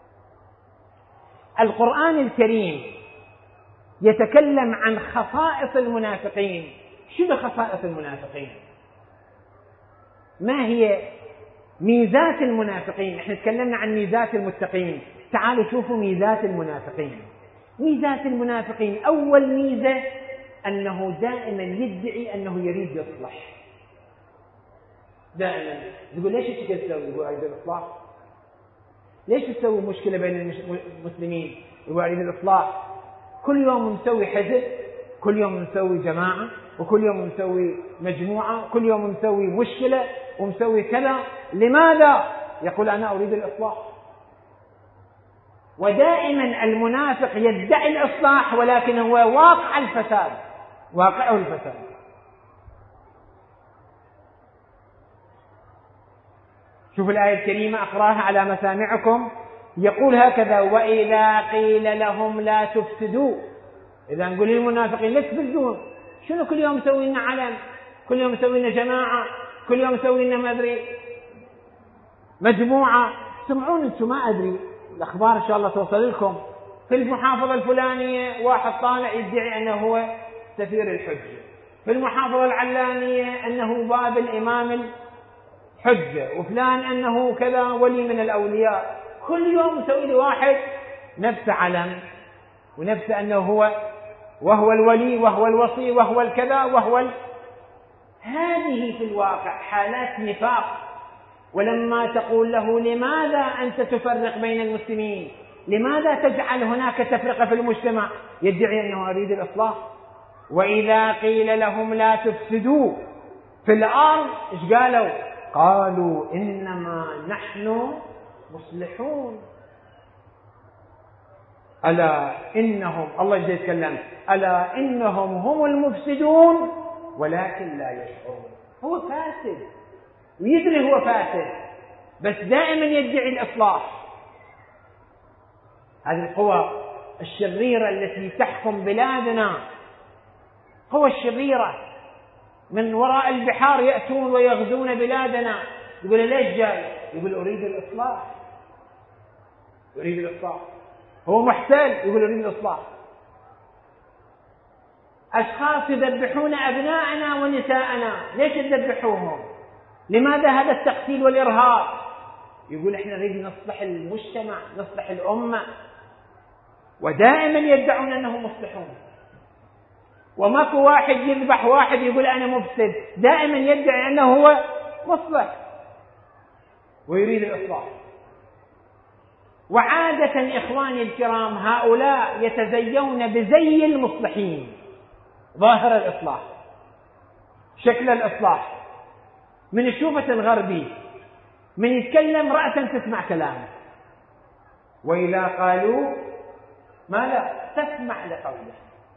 القرآن الكريم يتكلم عن خصائص المنافقين. شنو خصائص المنافقين؟ ما هي ميزات المنافقين؟ احنا تكلمنا عن ميزات المتقين، تعالوا شوفوا ميزات المنافقين. ميزات المنافقين، أول ميزة أنه دائما يدعي أنه يريد يصلح. دائما يقول ليش انت تسوي؟ يقول أريد الإصلاح. ليش تسوي مشكلة بين المسلمين؟ يقول أريد الإصلاح. كل يوم مسوي حزب، كل يوم مسوي جماعة، وكل يوم مسوي مجموعة، كل يوم مسوي مشكلة ومسوي كذا. لماذا؟ يقول أنا أريد الإصلاح. ودائما المنافق يدعي الإصلاح ولكن هو واقع الفساد، واقعه الفساد. شوف الآية الكريمة، أقراها على مسامعكم، يقول هكذا: وإذا قيل لهم لا تفسدوا. إذا نقول للمنافقين لا تفسدون، شنو كل يوم مسوي لنا علم، كل يوم مسوي لنا جماعة، كل يوم مسوي لنا ما أدري مجموعة. سمعون أنتم، ما أدري الأخبار إن شاء الله توصل لكم، في المحافظة الفلانية واحد طالع يدعي أنه هو سفير الحجة، في المحافظة العلانية أنه باب الإمام الحجة، وفلان أنه كذا ولي من الأولياء. كل يوم مسوي لي واحد نفس علم ونفس أنه هو وهو الولي وهو الوصي وهو الكذا وهو ال... هذه في الواقع حالات نفاق. ولما تقول له لماذا أنت تفرق بين المسلمين، لماذا تجعل هناك تفرقة في المجتمع، يدعي أنه أريد الإصلاح. وإذا قيل لهم لا تفسدوا في الأرض، إيش قالوا؟ قالوا إنما نحن مصلحون. ألا إنهم، الله جل يتكلم، ألا إنهم هم المفسدون ولكن لا يشعرون. هو فاسد ويدري هو فاسد، بس دائما يدعي الإصلاح. هذه القوى الشريرة التي تحكم بلادنا، قوى الشريرة من وراء البحار يأتون ويغزون بلادنا. يقول ليش جاي؟ يقول أريد الإصلاح، أريد الإصلاح. هو محتال، يقول أريد الإصلاح. أشخاص يذبحون أبناءنا ونساءنا، ليش تذبحوهم؟ لماذا هذا التقتيل والإرهاب؟ يقول إحنا نريد نصلح المجتمع، نصلح الأمة. ودائما يدعون أنهم مصلحون، وماكو واحد يذبح واحد يقول أنا مفسد، دائما يدعي أنه هو مصلح ويريد الإصلاح. وعادة إخواني الكرام هؤلاء يتزيون بزي المصلحين، ظاهر الإصلاح، شكل الإصلاح. من الشوفة الغربي من يتكلم رأسا تسمع كلامه، وإذا قالوا ما لا تسمع لقوله.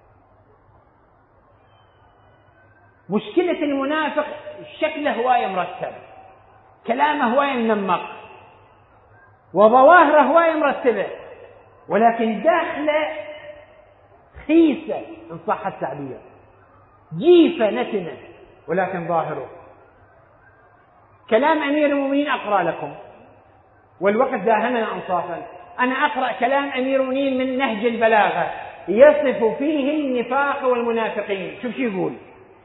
مشكلة المنافق شكله هواية مرتب، كلامه هواية منمق، وظواهره هواية مرتبة، ولكن داخله خيسة إن صح التعبير، جيفة نتنة، ولكن ظاهره. كلام أمير المؤمنين أقرأ لكم، والوقت داهمنا أنصافا. أنا أقرأ كلام أمير المؤمنين من نهج البلاغة يصف فيه النفاق والمنافقين. شوف شو يقول: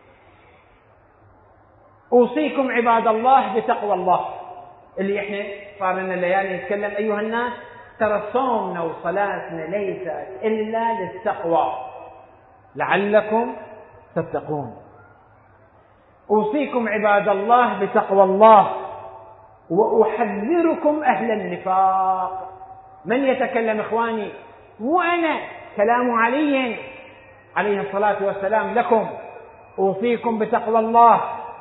أوصيكم عباد الله بتقوى الله. اللي إحنا صار لنا الليالي نتكلم أيها الناس، ترى صومنا وصلاتنا ليست إلا للتقوى لعلكم تتقون. أوصيكم عباد الله بتقوى الله وأحذركم أهل النفاق. من يتكلم إخواني؟ مو أنا، كلام علي عليه الصلاة والسلام لكم. أوصيكم بتقوى الله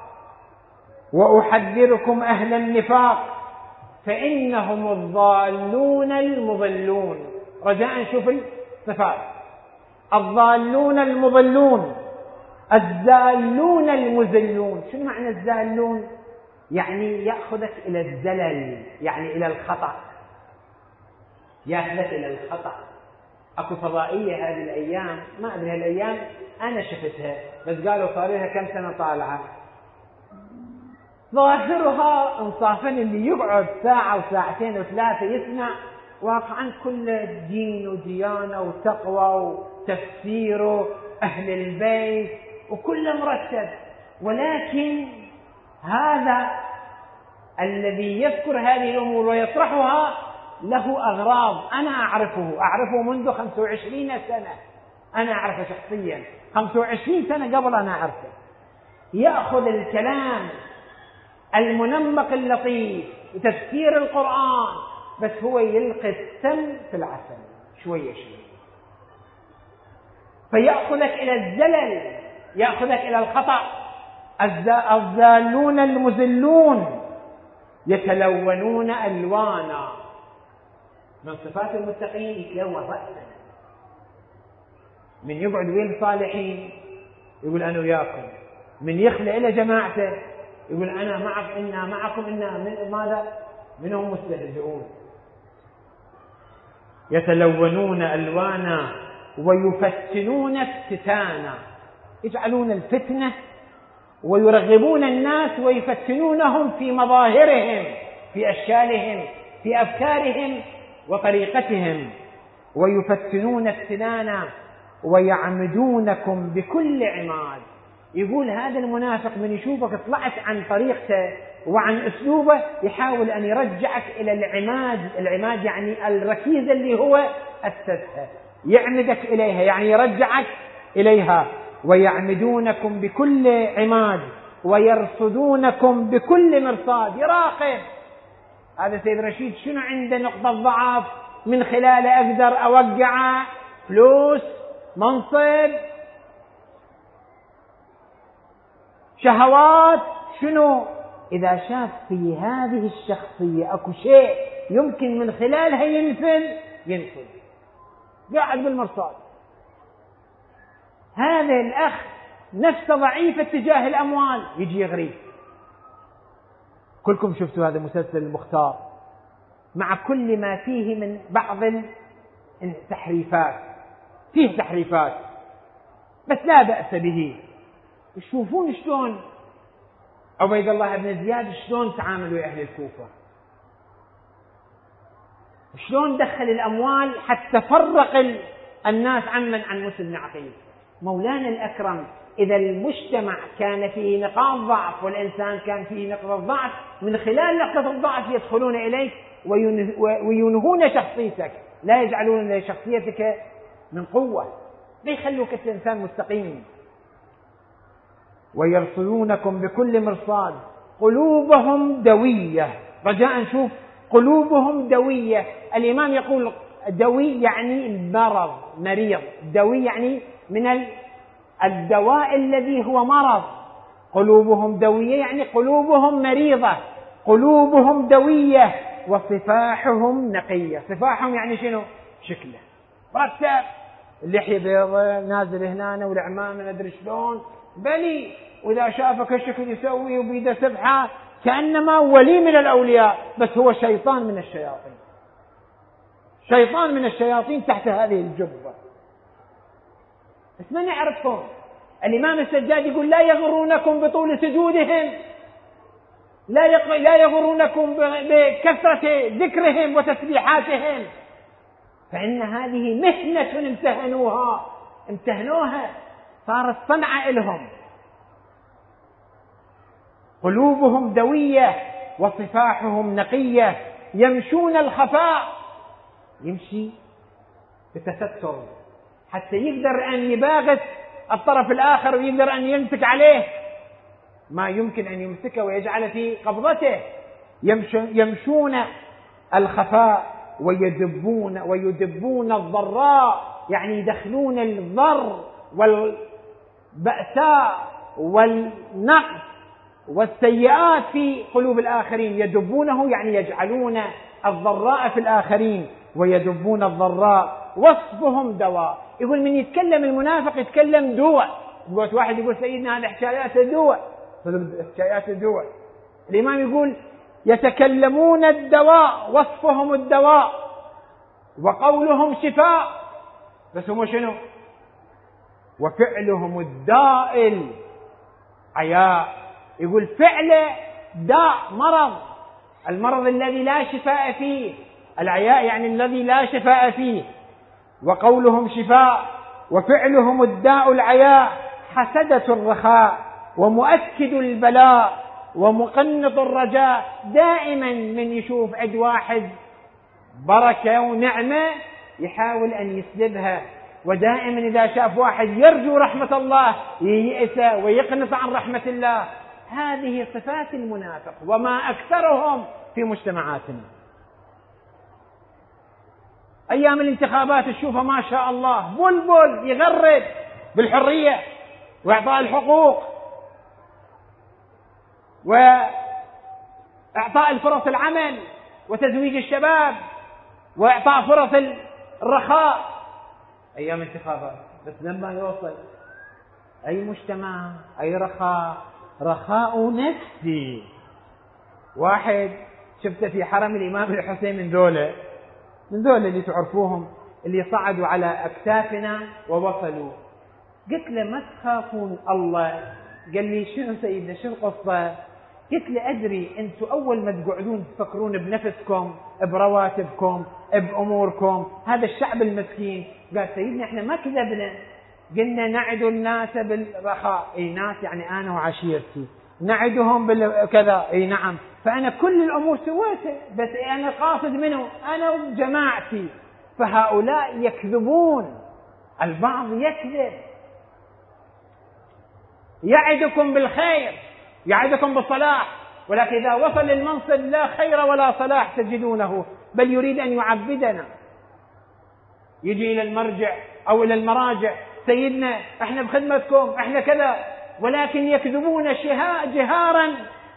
وأحذركم أهل النفاق فإنهم الضالون المضلون. رجاء نشوف الصفات: الضالون المضلون، الزالون المزلون. شنو معنى الزالون؟ يعني يأخذك إلى الزلل، يعني إلى الخطأ، يأخذك إلى الخطأ. أكو فضائية هذه الأيام، ما أدري هالأيام أنا شفتها، بس قالوا صار لها كم سنة طالعة، ظاهرها انصافا اللي يقعد ساعة وساعتين وثلاثة يسمع واقعا كل دين وديانة وتقوى وتفسير أهل البيت وكله مرتب، ولكن هذا الذي يذكر هذه الأمور ويطرحها له أغراض. أنا أعرفه أعرفه منذ خمسة وعشرين سنة، أنا أعرفه شخصيا خمسة وعشرين سنة قبل أنا أعرفه. يأخذ الكلام المنمق اللطيف وتفسير القرآن، بس هو يلقي السم في العسل شوية شوية، فيأخذك إلى الزلل، يأخذك إلى الخطأ. الزالون المزلون يتلونون ألوانا. من صفات المتقين يتلون رأسا، من يقعد وين الصالحين يقول أنا وياكم، من يخلع إلى جماعته يقول أنا معك إنا معكم إنا من ماذا منهم مستهزئون. يتلونون ألوانا ويفتنون افتتانا، يجعلون الفتنة ويرغبون الناس ويفتنونهم في مظاهرهم، في أشكالهم، في أفكارهم وطريقتهم. ويفتنون افتنانا ويعمدونكم بكل عماد. يقول هذا المنافق من يشوفك طلعت عن طريقته وعن أسلوبه يحاول أن يرجعك إلى العماد. العماد يعني الركيزة اللي هو أسسها، يعمدك إليها يعني يرجعك إليها. ويعمدونكم بكل عماد ويرصدونكم بكل مرصاد. يراقب هذا سيد رشيد شنو عنده نقطة ضعف من خلاله أقدر أوقعه، فلوس، منصب، شهوات، شنو. إذا شاف في هذه الشخصية أكو شيء يمكن من خلالها ينفذ ينفذ، قاعد بالمرصاد. هذا الأخ نفسه ضعيفة تجاه الأموال يجي يغريه. كلكم شفتوا هذا مسلسل المختار مع كل ما فيه من بعض التحريفات، فيه تحريفات بس لا بأس به. يشوفون شلون عبيد الله بن زياد شلون تعاملوا أهل الكوفة، شلون دخل الأموال حتى فرق الناس عمن عن مسلم بن عقيل. مولانا الأكرم إذا المجتمع كان فيه نقاط ضعف والإنسان كان فيه نقطة ضعف، من خلال نقطة الضعف يدخلون إليك وينهون شخصيتك، لا يجعلون شخصيتك من قوة، لا يخلوك إنسان مستقيم. ويرصدونكم بكل مرصاد. قلوبهم دوية. رجاء نشوف قلوبهم دوية. الإمام يقول دوي يعني المرض، مريض. دوي يعني من الدواء الذي هو مرض. قلوبهم دوية يعني قلوبهم مريضة، قلوبهم دوية وصفاحهم نقية. صفاحهم يعني شنو؟ شكله مرتب، اللحية بيضة نازل هنا والعمامة ندري شلون بلي، وإذا شافك الشكل يسوي وبيده سبحة كأنما ولي من الأولياء، بس هو شيطان من الشياطين، شيطان من الشياطين تحت هذه الجبة. بس ما نعرفهم. الإمام السجاد يقول لا يغرونكم بطول سجودهم، لا لا يغرونكم بكثرة ذكرهم وتسبيحاتهم، فإن هذه مهنة امتهنوها امتهنوها صارت صنعة لهم. قلوبهم دوية وصفاحهم نقية، يمشون الخفاء، يمشي بتستر حتى يقدر أن يباغت الطرف الآخر ويقدر أن يمسك عليه ما يمكن أن يمسكه ويجعل في قبضته. يمشون الخفاء ويدبون ويدبون الضراء، يعني يدخلون الضر والبأساء والنقص والسيئات في قلوب الآخرين. يدبونه يعني يجعلون الضراء في الآخرين ويدبون الضراء. وصفهم دواء، يقول من يتكلم المنافق يتكلم دواء. يقول واحد يقول سيدنا هذا حكايات دواء، حكايات دواء. الإمام يقول يتكلمون الدواء، وصفهم الدواء وقولهم شفاء، بس هم شنو؟ وفعلهم الداء العياء. يقول فعله داء، مرض، المرض الذي لا شفاء فيه، العياء يعني الذي لا شفاء فيه. وقولهم شفاء وفعلهم الداء العياء، حسدة الرخاء ومؤكد البلاء ومقنط الرجاء. دائما من يشوف عند واحد بركة ونعمة يحاول أن يسلبها، ودائما إذا شاف واحد يرجو رحمة الله ييأس ويقنط عن رحمة الله. هذه صفات المنافق وما أكثرهم في مجتمعاتنا. أيام الانتخابات تشوفها ما شاء الله بلبل يغرد بالحرية وإعطاء الحقوق وإعطاء الفرص العمل وتزويج الشباب وإعطاء فرص الرخاء. أيام انتخابات، بس لما يوصل أي مجتمع أي رخاء، رخاء نفسي. واحد شفته في حرم الإمام الحسين من ذولا من ذولا اللي تعرفوهم، اللي صعدوا على أكتافنا ووصلوا. قلت له ما تخافون الله؟ قال لي شنو سيدنا شنو القصة؟ قلت له أدري أنتم أول ما تقعدون تفكرون بنفسكم، برواتبكم، بأموركم، هذا الشعب المسكين. قال سيدنا إحنا ما كذبنا، قلنا نعد الناس بالرخاء. أي ناس يعني أنا وعشيرتي، نعدهم بالكذا. أي نعم، فأنا كل الأمور سويتها، بس أنا قاصد منه أنا وجماعتي. فهؤلاء يكذبون، البعض يكذب، يعدكم بالخير، يعدكم بالصلاح، ولكن إذا وصل للمنصب لا خير ولا صلاح تجدونه، بل يريد أن يعبدنا. يجي إلى المرجع أو إلى المراجع، سيدنا احنا بخدمتكم احنا كذا، ولكن يكذبون جهارا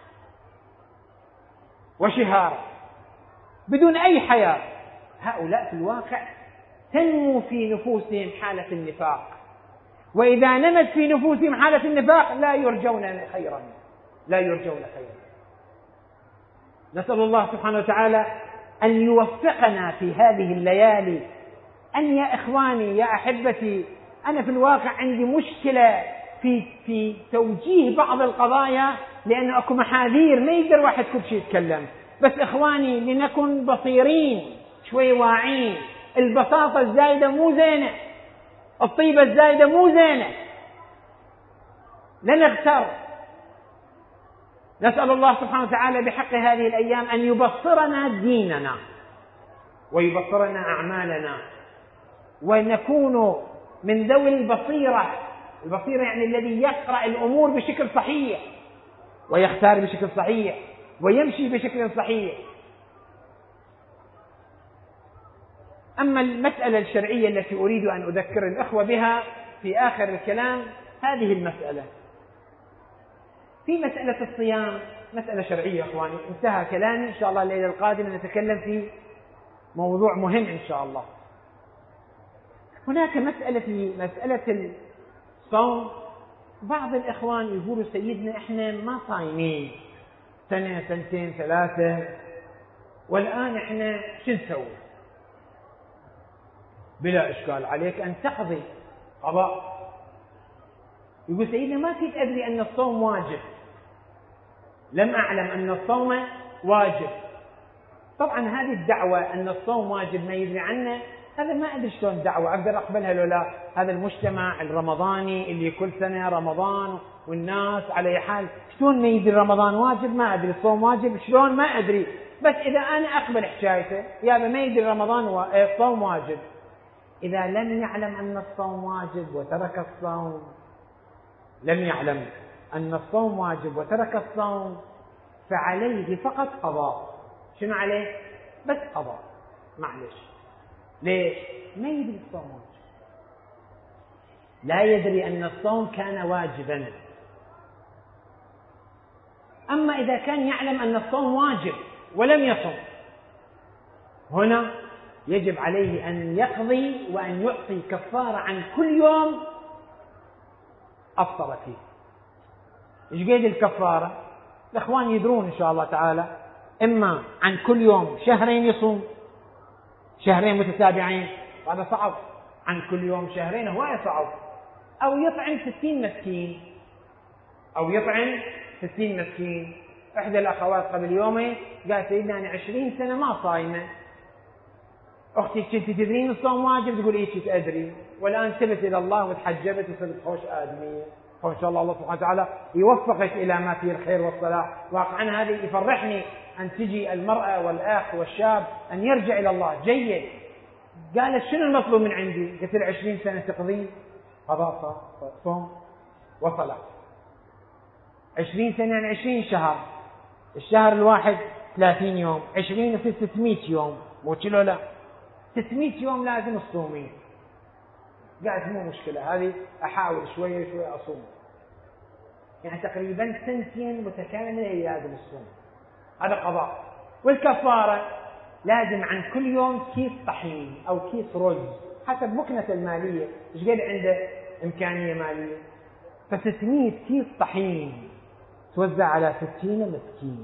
وشهارا بدون أي حياة. هؤلاء في الواقع تنمو في نفوسهم حالة النفاق، وإذا نمت في نفوسهم حالة النفاق لا يرجون خيرا، لا يرجون خيرا. نسأل الله سبحانه وتعالى أن يوفقنا في هذه الليالي. أن يا إخواني يا أحبتي، أنا في الواقع عندي مشكلة في في توجيه بعض القضايا، لأن أكو محاذير ما يقدر واحد كل شيء يتكلم. بس إخواني لنكن بصيرين شوي واعين. البساطة الزايدة مو زينة، الطيبة الزايدة مو زينة، لا نغتر. نسأل الله سبحانه وتعالى بحق هذه الأيام أن يبصرنا ديننا ويبصرنا أعمالنا، ونكون من ذوي البصيرة. البصيرة يعني الذي يقرأ الأمور بشكل صحيح ويختار بشكل صحيح ويمشي بشكل صحيح. أما المسألة الشرعية التي أريد أن أذكر الأخوة بها في آخر الكلام، هذه المسألة في مسألة الصيام، مسألة شرعية أخواني. انتهى كلامي، إن شاء الله الليلة القادمة نتكلم في موضوع مهم إن شاء الله. هناك مسألة في مسألة الصوم. بعض الإخوان يقولوا سيدنا إحنا ما صايمين سنة سنتين ثلاثة، والآن إحنا شو نسوي؟ بلا إشكال عليك أن تقضي قضاء يقول سيدنا ما كنت أدري أن الصوم واجب، لم أعلم أن الصوم واجب. طبعا هذه الدعوة أن الصوم واجب ما يدري عنه، هذا ما أدري شلون دعوة أقدر أقبلها لو لا. هذا المجتمع الرمضاني اللي كل سنة رمضان والناس على حال، شلون ما يدري رمضان واجب؟ ما أدري. الصوم واجب شلون؟ ما أدري. بس إذا أنا أقبل حكايته يا ما يدري رمضان و... الصوم واجب. إذا لم يعلم أن الصوم واجب وترك الصوم، لم يعلم أن الصوم واجب وترك الصوم، فعليه فقط قضاء. شنو عليه؟ بس قضاء، معلش. ليش؟ ما يدري الصوم واجب، لا يدري أن الصوم كان واجبا. أما إذا كان يعلم أن الصوم واجب ولم يصم، هنا يجب عليه أن يقضي وأن يعطي كفارة عن كل يوم أفطر فيه. إيش قيد الكفارة؟ الإخوان يدرون إن شاء الله تعالى، إما عن كل يوم شهرين يصوم، شهرين متتابعين، هذا صعب. عن كل يوم شهرين هواية صعب. أو يطعم ستين مسكين، أو يطعم ستين مسكين. إحدى الأخوات قبل يومين قال سيدنا أنا عشرين سنة ما صايمة. أختي كنت تدرين الصوم واجب؟ تقول إيش أدري، والآن تبت إلى الله وتحجبت وصرت خوش آدمية. فإن شاء الله الله سبحانه وتعالى يوفقك إلى ما فيه الخير والصلاح. واقعا هذه يفرحني أن تجي المرأة والأخ والشاب أن يرجع إلى الله. جيد. قالت شنو المطلوب من عندي؟ قلت له عشرين سنة تقضي قضاء صوم وصلاة. عشرين سنة يعني عشرين شهر، الشهر الواحد ثلاثين يوم، عشرين في ستمائة يوم، مو كيلو لا، ستمائة يوم لازم تصومين. قالت مو مشكلة، هذه أحاول شوية شوية أصوم. يعني تقريبا سنتين متكاملة هي لازم الصوم. هذا قضاء. والكفارة لازم عن كل يوم كيس طحين أو كيس رز حسب مكنته المالية، إيش قد عنده إمكانية مالية. فستمائة كيس طحين توزع على ستين مسكين،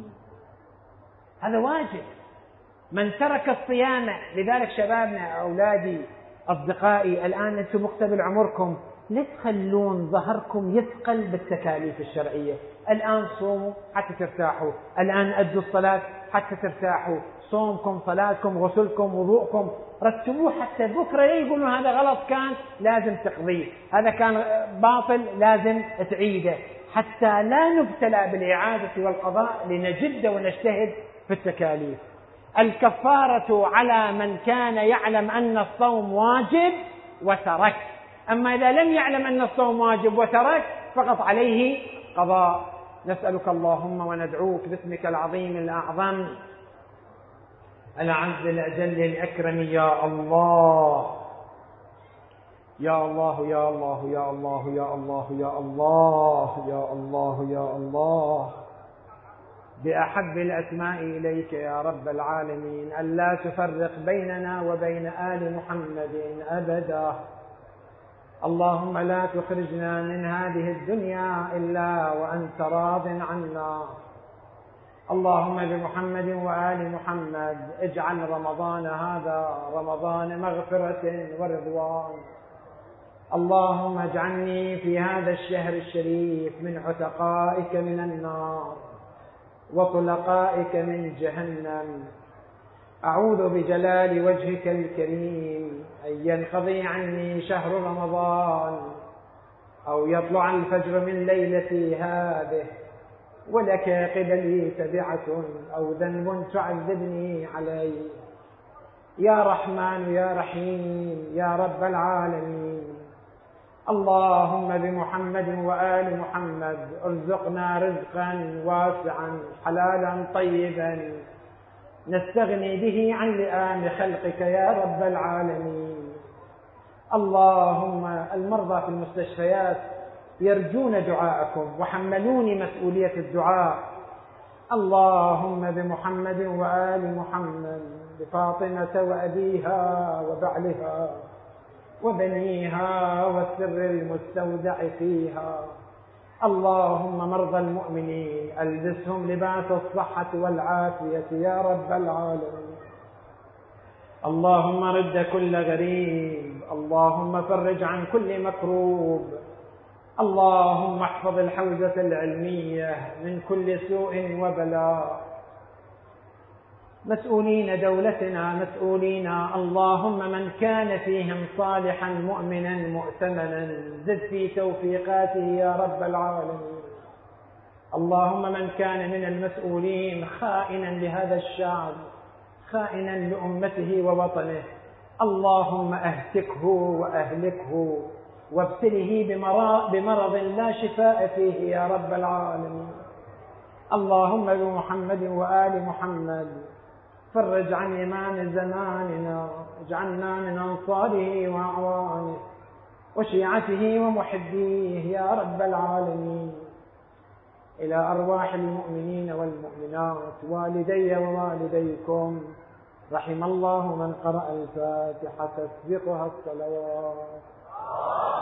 هذا واجب. من ترك الصيام، لذلك شبابنا أولادي أصدقائي الآن أنتم مقتبل عمركم، لا تخلون ظهركم يثقل بالتكاليف الشرعية. الآن صوموا حتى ترتاحوا، الآن أدوا الصلاة حتى ترتاحوا، صومكم صلاتكم غسلكم وضوءكم رتبوه حتى بكرة لا يقولون هذا غلط كان لازم تقضيه، هذا كان باطل لازم تعيده، حتى لا نبتلى بالإعادة والقضاء لنجد ونجتهد في التكاليف. الكفارة على من كان يعلم أن الصوم واجب وترك. أما إذا لم يعلم أن الصوم واجب وترك فقط عليه قضاء. نسألك اللهم وندعوك باسمك العظيم الأعظم الأعز الأجل الأكرم، يا الله يا الله يا الله يا الله يا الله يا الله يا الله يا الله، بأحب الأسماء إليك يا رب العالمين ألا تفرق بيننا وبين آل محمد أبدا. اللهم لا تخرجنا من هذه الدنيا إلا وأنت راض عنا. اللهم بمحمد وآل محمد اجعل رمضان هذا رمضان مغفرة ورضوان. اللهم اجعلني في هذا الشهر الشريف من عتقائك من النار وطلقائك من جهنم. أعوذ بجلال وجهك الكريم أن ينقضي عني شهر رمضان أو يطلع الفجر من ليلتي هذه ولك قبلي تبعة أو ذنب تعذبني عليه. يا رحمن يا رحيم يا رب العالمين، اللهم بمحمد وآل محمد ارزقنا رزقا واسعا حلالا طيبا نستغني به عن لئام خلقك يا رب العالمين. اللهم المرضى في المستشفيات يرجون دعاءكم وحملوني مسؤولية الدعاء. اللهم بمحمد وآل محمد بفاطمة وأبيها وبعلها وبنيها والسر المستودع فيها. اللهم مرضى المؤمنين ألبسهم لباس الصحة والعافية يا رب العالمين. اللهم رد كل غريب، اللهم فرج عن كل مكروب، اللهم احفظ الحوزة العلمية من كل سوء وبلاء. مسؤولين دولتنا، مسؤولينا، اللهم من كان فيهم صالحا مؤمنا مؤتمنا زد في توفيقاته يا رب العالمين. اللهم من كان من المسؤولين خائنا لهذا الشعب، خائنا لأمته ووطنه، اللهم اهتكه وأهلكه وابتله بمرض لا شفاء فيه يا رب العالمين. اللهم بمحمد وآل محمد فرج عن إمام زماننا، اجعلنا من أنصاره وأعوانه وشيعته ومحبيه يا رب العالمين. إلى أرواح المؤمنين والمؤمنات، والدي ووالديكم، رحم الله من قرأ الفاتحة تسبقها الصلوات.